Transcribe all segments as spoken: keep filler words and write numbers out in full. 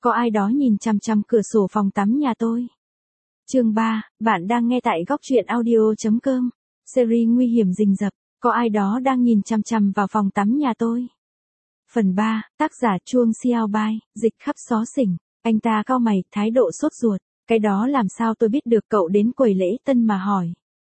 có ai đó nhìn chằm chằm cửa sổ phòng tắm nhà tôi. Chương ba, bạn đang nghe tại góc truyện audio chấm com. Series nguy hiểm rình rập, có ai đó đang nhìn chằm chằm vào phòng tắm nhà tôi. Phần ba, tác giả Chuông Xiao Bai, dịch khắp xó xỉnh. Anh ta cau mày, thái độ sốt ruột. Cái đó làm sao tôi biết được, cậu đến quầy lễ tân mà hỏi.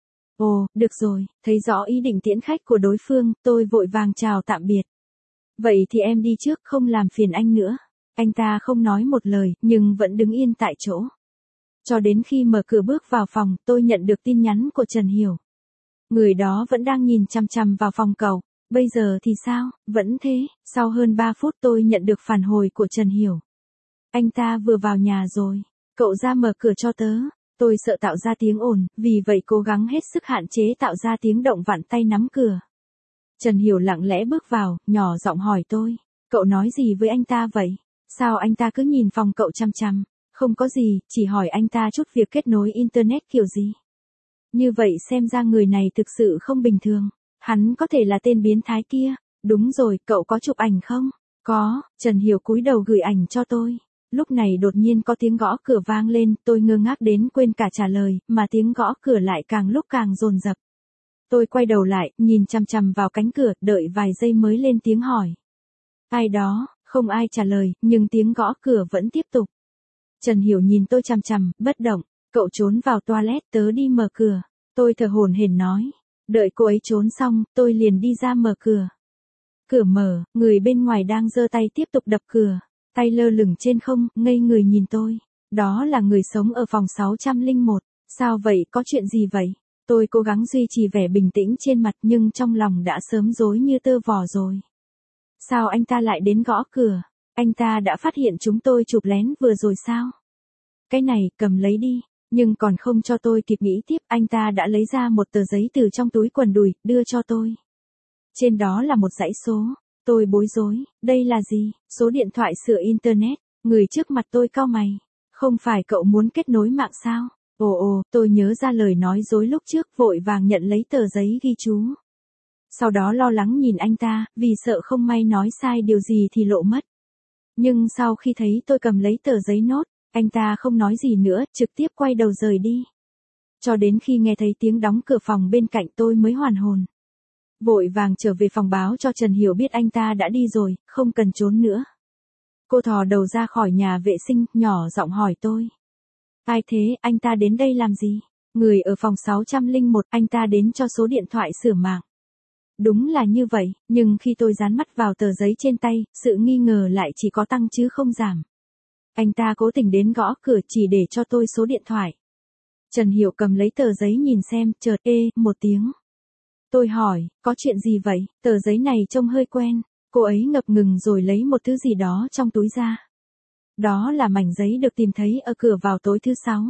Ồ, được rồi, thấy rõ ý định tiễn khách của đối phương, tôi vội vàng chào tạm biệt. Vậy thì em đi trước, không làm phiền anh nữa. Anh ta không nói một lời, nhưng vẫn đứng yên tại chỗ. Cho đến khi mở cửa bước vào phòng, tôi nhận được tin nhắn của Trần Hiểu. Người đó vẫn đang nhìn chằm chằm vào phòng cậu. Bây giờ thì sao? Vẫn thế. Sau hơn ba phút tôi nhận được phản hồi của Trần Hiểu. Anh ta vừa vào nhà rồi. Cậu ra mở cửa cho tớ. Tôi sợ tạo ra tiếng ồn, vì vậy cố gắng hết sức hạn chế tạo ra tiếng động vặn tay nắm cửa. Trần Hiểu lặng lẽ bước vào, nhỏ giọng hỏi tôi. Cậu nói gì với anh ta vậy? Sao anh ta cứ nhìn phòng cậu chăm chăm? Không có gì, chỉ hỏi anh ta chút việc kết nối internet kiểu gì. Như vậy xem ra người này thực sự không bình thường. Hắn có thể là tên biến thái kia. Đúng rồi, cậu có chụp ảnh không? Có, Trần Hiểu cúi đầu gửi ảnh cho tôi. Lúc này đột nhiên có tiếng gõ cửa vang lên, tôi ngơ ngác đến quên cả trả lời, mà tiếng gõ cửa lại càng lúc càng dồn dập. Tôi quay đầu lại, nhìn chằm chằm vào cánh cửa, đợi vài giây mới lên tiếng hỏi. Ai đó? Không ai trả lời, nhưng tiếng gõ cửa vẫn tiếp tục. Trần Hiểu nhìn tôi chằm chằm, bất động. Cậu trốn vào toilet, tớ đi mở cửa. Tôi thở hổn hển nói. Đợi cô ấy trốn xong, tôi liền đi ra mở cửa. Cửa mở, người bên ngoài đang giơ tay tiếp tục đập cửa. Tay lơ lửng trên không, ngây người nhìn tôi. Đó là người sống ở phòng sáu trăm lẻ một. Sao vậy, có chuyện gì vậy? Tôi cố gắng duy trì vẻ bình tĩnh trên mặt nhưng trong lòng đã sớm rối như tơ vò rồi. Sao anh ta lại đến gõ cửa? Anh ta đã phát hiện chúng tôi chụp lén vừa rồi sao? Cái này, cầm lấy đi. Nhưng còn không cho tôi kịp nghĩ tiếp, anh ta đã lấy ra một tờ giấy từ trong túi quần đùi, đưa cho tôi. Trên đó là một dãy số. Tôi bối rối, đây là gì? Số điện thoại sửa internet. Người trước mặt tôi cau mày. Không phải cậu muốn kết nối mạng sao? Ồ ồ, tôi nhớ ra lời nói dối lúc trước, vội vàng nhận lấy tờ giấy ghi chú. Sau đó lo lắng nhìn anh ta, vì sợ không may nói sai điều gì thì lộ mất. Nhưng sau khi thấy tôi cầm lấy tờ giấy nốt, anh ta không nói gì nữa, trực tiếp quay đầu rời đi. Cho đến khi nghe thấy tiếng đóng cửa phòng bên cạnh tôi mới hoàn hồn. Vội vàng trở về phòng báo cho Trần Hiểu biết anh ta đã đi rồi, không cần trốn nữa. Cô thò đầu ra khỏi nhà vệ sinh, nhỏ giọng hỏi tôi. Ai thế, anh ta đến đây làm gì? Người ở phòng sáu trăm lẻ một, anh ta đến cho số điện thoại sửa mạng. Đúng là như vậy, nhưng khi tôi dán mắt vào tờ giấy trên tay, sự nghi ngờ lại chỉ có tăng chứ không giảm. Anh ta cố tình đến gõ cửa chỉ để cho tôi số điện thoại. Trần Hiểu cầm lấy tờ giấy nhìn xem, chợt ê, một tiếng. Tôi hỏi, có chuyện gì vậy? Tờ giấy này trông hơi quen. Cô ấy ngập ngừng rồi lấy một thứ gì đó trong túi ra. Đó là mảnh giấy được tìm thấy ở cửa vào tối thứ sáu.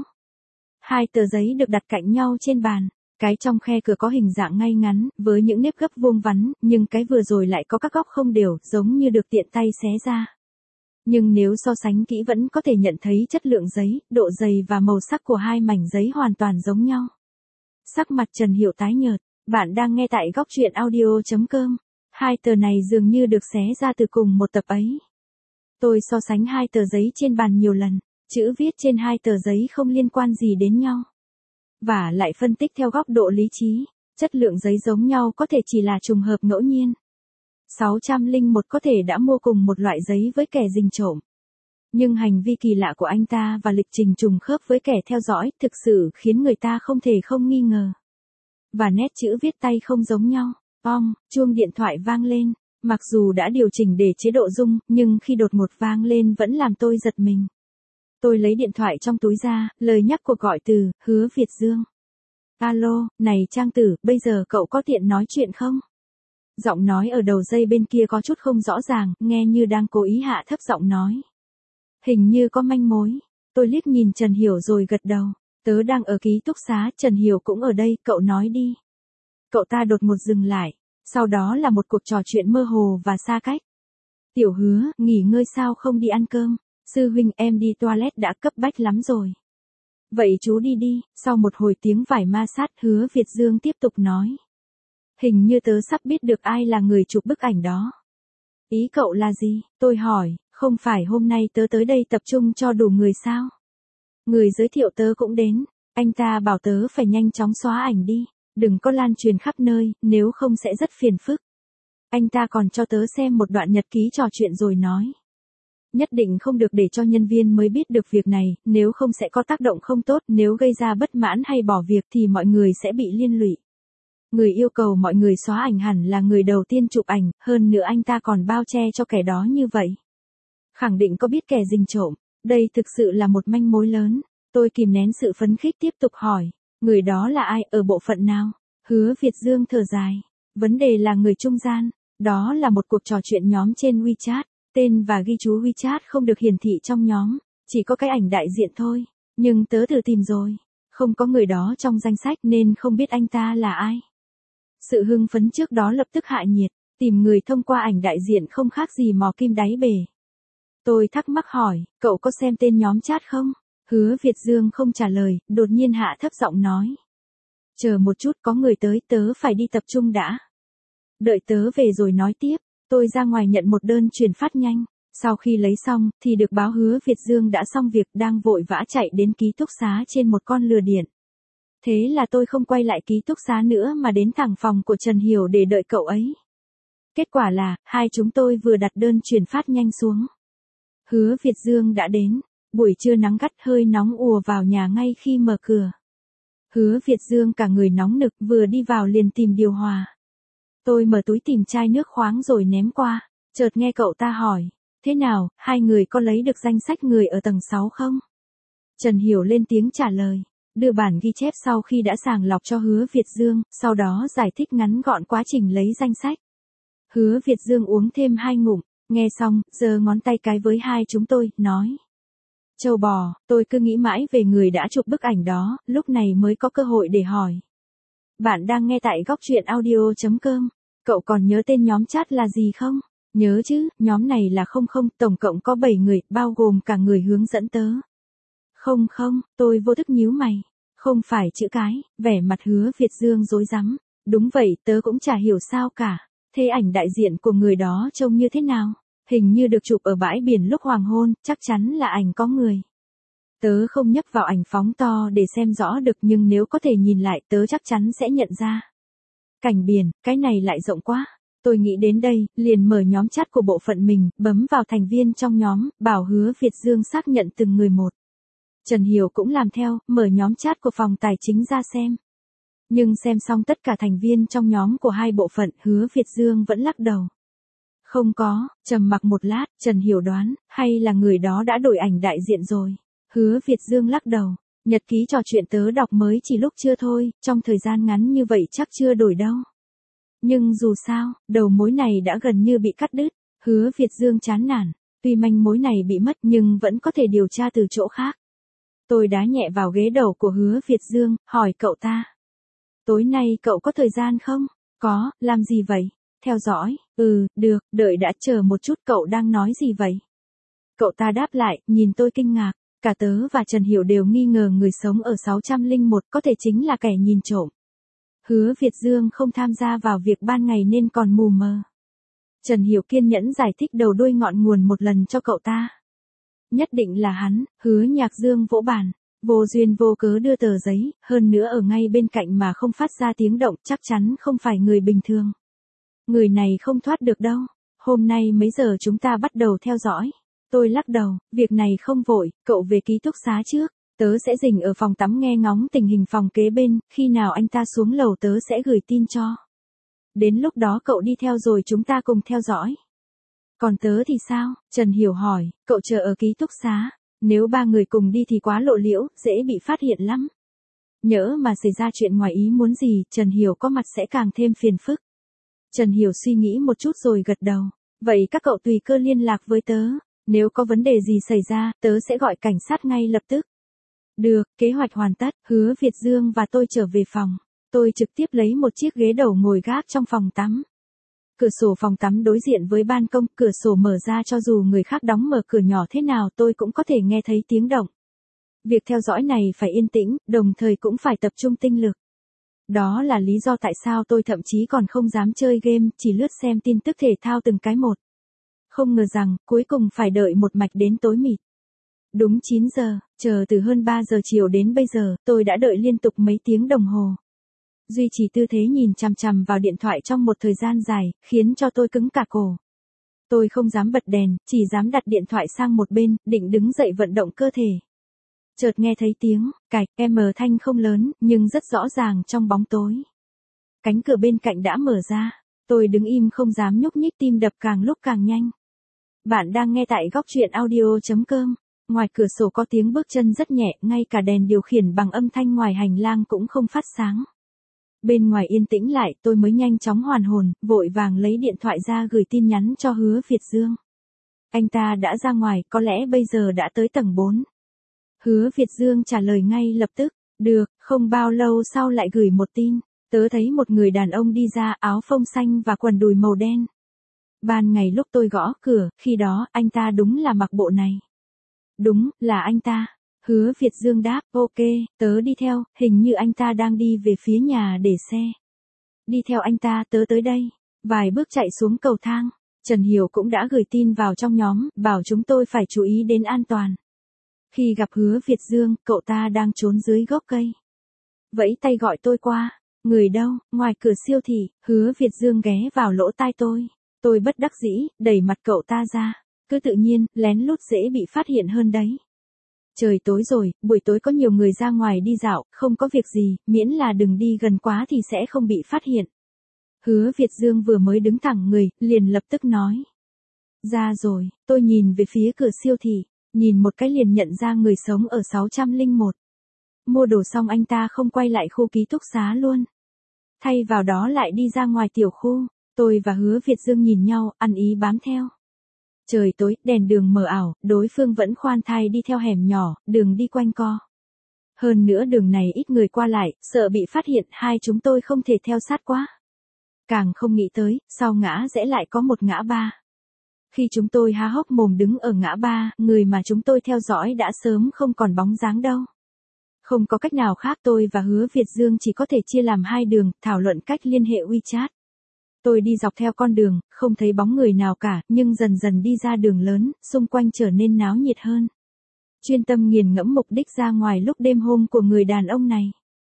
Hai tờ giấy được đặt cạnh nhau trên bàn. Cái trong khe cửa có hình dạng ngay ngắn, với những nếp gấp vuông vắn, nhưng cái vừa rồi lại có các góc không đều, giống như được tiện tay xé ra. Nhưng nếu so sánh kỹ vẫn có thể nhận thấy chất lượng giấy, độ dày và màu sắc của hai mảnh giấy hoàn toàn giống nhau. Sắc mặt Trần Hiểu tái nhợt. Bạn đang nghe tại góc truyện audio chấm com. Hai tờ này dường như được xé ra từ cùng một tập ấy. Tôi so sánh hai tờ giấy trên bàn nhiều lần. Chữ viết trên hai tờ giấy không liên quan gì đến nhau. Và lại phân tích theo góc độ lý trí. Chất lượng giấy giống nhau có thể chỉ là trùng hợp ngẫu nhiên. sáu trăm lẻ một có thể đã mua cùng một loại giấy với kẻ rình trộm. Nhưng hành vi kỳ lạ của anh ta và lịch trình trùng khớp với kẻ theo dõi thực sự khiến người ta không thể không nghi ngờ. Và nét chữ viết tay không giống nhau. Ong, chuông điện thoại vang lên. Mặc dù đã điều chỉnh để chế độ rung, nhưng khi đột ngột vang lên vẫn làm tôi giật mình. Tôi lấy điện thoại trong túi ra, lời nhắc cuộc gọi từ, Hứa Việt Dương. Alo, này Trang Tử, bây giờ cậu có tiện nói chuyện không? Giọng nói ở đầu dây bên kia có chút không rõ ràng, nghe như đang cố ý hạ thấp giọng nói. Hình như có manh mối. Tôi liếc nhìn Trần Hiểu rồi gật đầu. Tớ đang ở ký túc xá, Trần Hiểu cũng ở đây, cậu nói đi. Cậu ta đột ngột dừng lại. Sau đó là một cuộc trò chuyện mơ hồ và xa cách. Tiểu Hứa, nghỉ ngơi sao không đi ăn cơm? Sư huynh em đi toilet đã cấp bách lắm rồi. Vậy chú đi đi. Sau một hồi tiếng vải ma sát, Hứa Việt Dương tiếp tục nói. Hình như tớ sắp biết được ai là người chụp bức ảnh đó. Ý cậu là gì? Tôi hỏi, Không phải hôm nay tớ tới đây tập trung cho đủ người sao? Người giới thiệu tớ cũng đến, anh ta bảo tớ phải nhanh chóng xóa ảnh đi, đừng có lan truyền khắp nơi, nếu không sẽ rất phiền phức. Anh ta còn cho tớ xem một đoạn nhật ký trò chuyện rồi nói. Nhất định không được để cho nhân viên mới biết được việc này, nếu không sẽ có tác động không tốt, nếu gây ra bất mãn hay bỏ việc thì mọi người sẽ bị liên lụy. Người yêu cầu mọi người xóa ảnh hẳn là người đầu tiên chụp ảnh, hơn nữa anh ta còn bao che cho kẻ đó như vậy. Khẳng định có biết kẻ rình trộm, đây thực sự là một manh mối lớn. Tôi kìm nén sự phấn khích tiếp tục hỏi, người đó là ai, ở bộ phận nào? Hứa Việt Dương thở dài, vấn đề là người trung gian, đó là một cuộc trò chuyện nhóm trên WeChat, tên và ghi chú WeChat không được hiển thị trong nhóm, chỉ có cái ảnh đại diện thôi, nhưng tớ thử tìm rồi, không có người đó trong danh sách nên không biết anh ta là ai. Sự hưng phấn trước đó lập tức hạ nhiệt, tìm người thông qua ảnh đại diện không khác gì mò kim đáy bể. Tôi thắc mắc hỏi, cậu có xem tên nhóm chat không? Hứa Việt Dương không trả lời, đột nhiên hạ thấp giọng nói. Chờ một chút, có người tới, tớ phải đi tập trung đã. Đợi tớ về rồi nói tiếp, tôi ra ngoài nhận một đơn chuyển phát nhanh. Sau khi lấy xong, thì được báo Hứa Việt Dương đã xong việc, đang vội vã chạy đến ký túc xá trên một con lừa điện. Thế là tôi không quay lại ký túc xá nữa mà đến thẳng phòng của Trần Hiểu để đợi cậu ấy. Kết quả là, hai chúng tôi vừa đặt đơn chuyển phát nhanh xuống. Hứa Việt Dương đã đến, buổi trưa nắng gắt hơi nóng ùa vào nhà ngay khi mở cửa. Hứa Việt Dương cả người nóng nực vừa đi vào liền tìm điều hòa. Tôi mở túi tìm chai nước khoáng rồi ném qua, chợt nghe cậu ta hỏi, thế nào, hai người có lấy được danh sách người ở tầng sáu không? Trần Hiểu lên tiếng trả lời, đưa bản ghi chép sau khi đã sàng lọc cho Hứa Việt Dương, sau đó giải thích ngắn gọn quá trình lấy danh sách. Hứa Việt Dương uống thêm hai ngụm, nghe xong, giơ ngón tay cái với hai chúng tôi, nói. Châu bò, tôi cứ nghĩ mãi về người đã chụp bức ảnh đó, lúc này mới có cơ hội để hỏi. Bạn đang nghe tại góc truyện audio chấm com, cậu còn nhớ tên nhóm chat là gì không? Nhớ chứ, nhóm này là không không, tổng cộng có bảy người, bao gồm cả người hướng dẫn tớ. Không không, tôi vô thức nhíu mày. Không phải chữ cái, vẻ mặt Hứa Việt Dương rối rắm. Đúng vậy, tớ cũng chả hiểu sao cả. Thế ảnh đại diện của người đó trông như thế nào? Hình như được chụp ở bãi biển lúc hoàng hôn, chắc chắn là ảnh có người. Tớ không nhấp vào ảnh phóng to để xem rõ được, nhưng nếu có thể nhìn lại tớ chắc chắn sẽ nhận ra. Cảnh biển, cái này lại rộng quá. Tôi nghĩ đến đây, liền mở nhóm chat của bộ phận mình, bấm vào thành viên trong nhóm, bảo Hứa Việt Dương xác nhận từng người một. Trần Hiểu cũng làm theo, mở nhóm chat của phòng tài chính ra xem. Nhưng xem xong tất cả thành viên trong nhóm của hai bộ phận, Hứa Việt Dương vẫn lắc đầu. Không có, trầm mặc một lát, Trần Hiểu đoán, hay là người đó đã đổi ảnh đại diện rồi. Hứa Việt Dương lắc đầu, nhật ký trò chuyện tớ đọc mới chỉ lúc trưa thôi, trong thời gian ngắn như vậy chắc chưa đổi đâu. Nhưng dù sao, đầu mối này đã gần như bị cắt đứt, Hứa Việt Dương chán nản, tuy manh mối này bị mất nhưng vẫn có thể điều tra từ chỗ khác. Tôi đá nhẹ vào ghế đầu của Hứa Việt Dương, hỏi cậu ta. Tối nay cậu có thời gian không? Có, làm gì vậy? Theo dõi, ừ, được, đợi đã, chờ một chút, cậu đang nói gì vậy? Cậu ta đáp lại, nhìn tôi kinh ngạc, cả tớ và Trần Hiểu đều nghi ngờ người sống ở sáu không một có thể chính là kẻ nhìn trộm. Hứa Việt Dương không tham gia vào việc ban ngày nên còn mù mờ. Trần Hiểu kiên nhẫn giải thích đầu đuôi ngọn nguồn một lần cho cậu ta. Nhất định là hắn, Hứa Nhạc Dương vỗ bàn, vô duyên vô cớ đưa tờ giấy, hơn nữa ở ngay bên cạnh mà không phát ra tiếng động, chắc chắn không phải người bình thường. Người này không thoát được đâu. Hôm nay mấy giờ chúng ta bắt đầu theo dõi? Tôi lắc đầu, việc này không vội, cậu về ký túc xá trước. Tớ sẽ rình ở phòng tắm nghe ngóng tình hình phòng kế bên, khi nào anh ta xuống lầu tớ sẽ gửi tin cho. Đến lúc đó cậu đi theo rồi chúng ta cùng theo dõi. Còn tớ thì sao? Trần Hiểu hỏi, cậu chờ ở ký túc xá. Nếu ba người cùng đi thì quá lộ liễu, dễ bị phát hiện lắm. Nhỡ mà xảy ra chuyện ngoài ý muốn gì, Trần Hiểu có mặt sẽ càng thêm phiền phức. Trần Hiểu suy nghĩ một chút rồi gật đầu. Vậy các cậu tùy cơ liên lạc với tớ. Nếu có vấn đề gì xảy ra, tớ sẽ gọi cảnh sát ngay lập tức. Được, kế hoạch hoàn tất, Hứa Việt Dương và tôi trở về phòng. Tôi trực tiếp lấy một chiếc ghế đầu ngồi gác trong phòng tắm. Cửa sổ phòng tắm đối diện với ban công, cửa sổ mở ra cho dù người khác đóng mở cửa nhỏ thế nào tôi cũng có thể nghe thấy tiếng động. Việc theo dõi này phải yên tĩnh, đồng thời cũng phải tập trung tinh lực. Đó là lý do tại sao tôi thậm chí còn không dám chơi game, chỉ lướt xem tin tức thể thao từng cái một. không ngờ rằng, cuối cùng phải đợi một mạch đến tối mịt. Đúng chín giờ, chờ từ hơn ba giờ chiều đến bây giờ, tôi đã đợi liên tục mấy tiếng đồng hồ. Duy trì tư thế nhìn chằm chằm vào điện thoại trong một thời gian dài, khiến cho tôi cứng cả cổ. Tôi không dám bật đèn, chỉ dám đặt điện thoại sang một bên, định đứng dậy vận động cơ thể. Chợt nghe thấy tiếng, cạch, em thanh không lớn, nhưng rất rõ ràng trong bóng tối. Cánh cửa bên cạnh đã mở ra. Tôi đứng im không dám nhúc nhích, tim đập càng lúc càng nhanh. Bạn đang nghe tại góc truyện audio.com. Ngoài cửa sổ có tiếng bước chân rất nhẹ, ngay cả đèn điều khiển bằng âm thanh ngoài hành lang cũng không phát sáng. Bên ngoài yên tĩnh lại, tôi mới nhanh chóng hoàn hồn, vội vàng lấy điện thoại ra gửi tin nhắn cho Hứa Việt Dương. Anh ta đã ra ngoài, có lẽ bây giờ đã tới tầng bốn. Hứa Việt Dương trả lời ngay lập tức, được, không bao lâu sau lại gửi một tin. Tớ thấy một người đàn ông đi ra, áo phông xanh và quần đùi màu đen. Ban ngày lúc tôi gõ cửa, khi đó, anh ta đúng là mặc bộ này. Đúng, là anh ta. Hứa Việt Dương đáp, ok, tớ đi theo, hình như anh ta đang đi về phía nhà để xe. Đi theo anh ta, tớ tới đây. Vài bước chạy xuống cầu thang. Trần Hiểu cũng đã gửi tin vào trong nhóm, bảo chúng tôi phải chú ý đến an toàn. Khi gặp Hứa Việt Dương, cậu ta đang trốn dưới gốc cây. Vẫy tay gọi tôi qua. Người đâu? Ngoài cửa siêu thị, Hứa Việt Dương ghé vào lỗ tai tôi. Tôi bất đắc dĩ, đẩy mặt cậu ta ra. Cứ tự nhiên, lén lút dễ bị phát hiện hơn đấy. Trời tối rồi, buổi tối có nhiều người ra ngoài đi dạo, không có việc gì, miễn là đừng đi gần quá thì sẽ không bị phát hiện. Hứa Việt Dương vừa mới đứng thẳng người, liền lập tức nói. Ra rồi, tôi nhìn về phía cửa siêu thị, nhìn một cái liền nhận ra người sống ở sáu trăm lẻ một. Mua đồ xong anh ta không quay lại khu ký túc xá luôn. Thay vào đó lại đi ra ngoài tiểu khu, tôi và Hứa Việt Dương nhìn nhau, ăn ý bám theo. Trời tối, đèn đường mờ ảo, đối phương vẫn khoan thai đi theo hẻm nhỏ, đường đi quanh co. Hơn nữa đường này ít người qua lại, sợ bị phát hiện, hai chúng tôi không thể theo sát quá. Càng không nghĩ tới, sau ngã rẽ lại có một ngã ba. Khi chúng tôi há hốc mồm đứng ở ngã ba, người mà chúng tôi theo dõi đã sớm không còn bóng dáng đâu. Không có cách nào khác, tôi và Hứa Việt Dương chỉ có thể chia làm hai đường, thảo luận cách liên hệ WeChat. Tôi đi dọc theo con đường, không thấy bóng người nào cả, nhưng dần dần đi ra đường lớn, xung quanh trở nên náo nhiệt hơn. Chuyên tâm nghiền ngẫm mục đích ra ngoài lúc đêm hôm của người đàn ông này.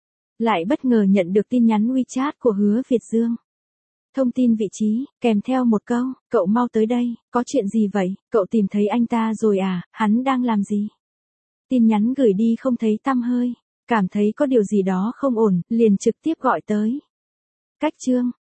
Lại bất ngờ nhận được tin nhắn WeChat của Hứa Việt Dương. Thông tin vị trí, kèm theo một câu, cậu mau tới đây, có chuyện gì vậy, cậu tìm thấy anh ta rồi à, hắn đang làm gì? Tin nhắn gửi đi không thấy tăm hơi, cảm thấy có điều gì đó không ổn, liền trực tiếp gọi tới. Cách chương.